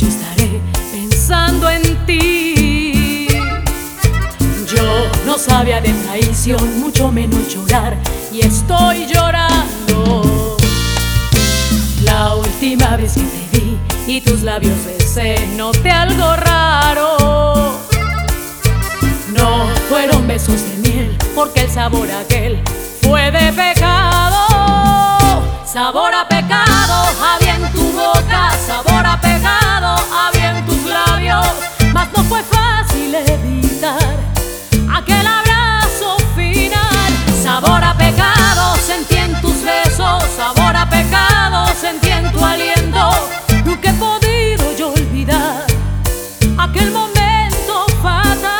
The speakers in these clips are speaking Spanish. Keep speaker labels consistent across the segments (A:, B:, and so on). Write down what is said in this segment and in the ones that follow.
A: estaré pensando en ti. Yo no sabía de traición, mucho menos llorar, y estoy llorando. La última vez que te vi y tus labios besé, noté algo raro. No fueron besos de miel, porque el sabor aquel fue de pecado. Sabor a pecado había en tu boca, sabor a pecado había en tus labios, mas no fue fácil evitar aquel abrazo final. Sabor a pecado sentí en tus besos, sabor a pecado sentí en tu aliento. Nunca he podido yo olvidar aquel momento fatal.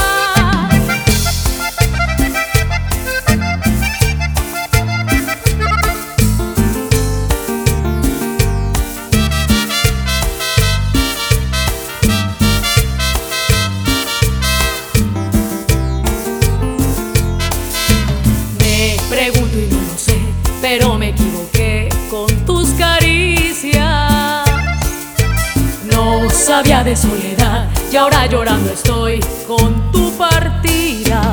A: Pregunto y no lo sé, pero me equivoqué con tus caricias. No sabía de soledad y ahora llorando estoy con tu partida.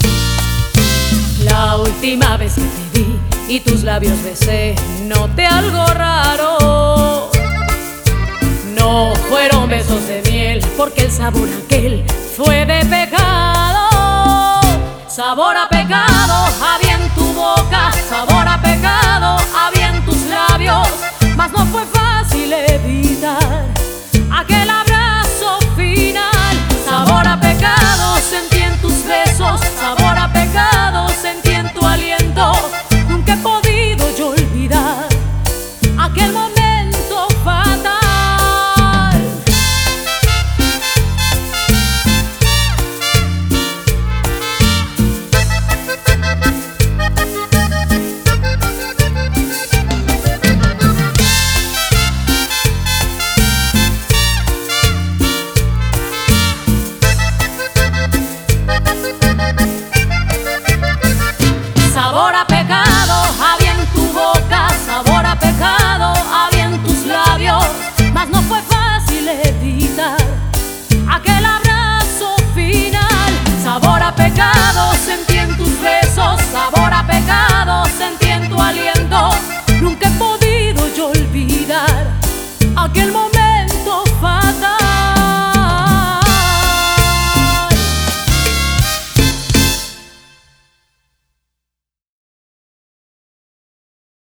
A: La última vez que te vi y tus labios besé, noté algo raro. No fueron besos de miel, porque el sabor aquel fue de pecado. Sabor a pecado había en tu boca, sabor a pecado había en tus labios, mas no fue fácil evitar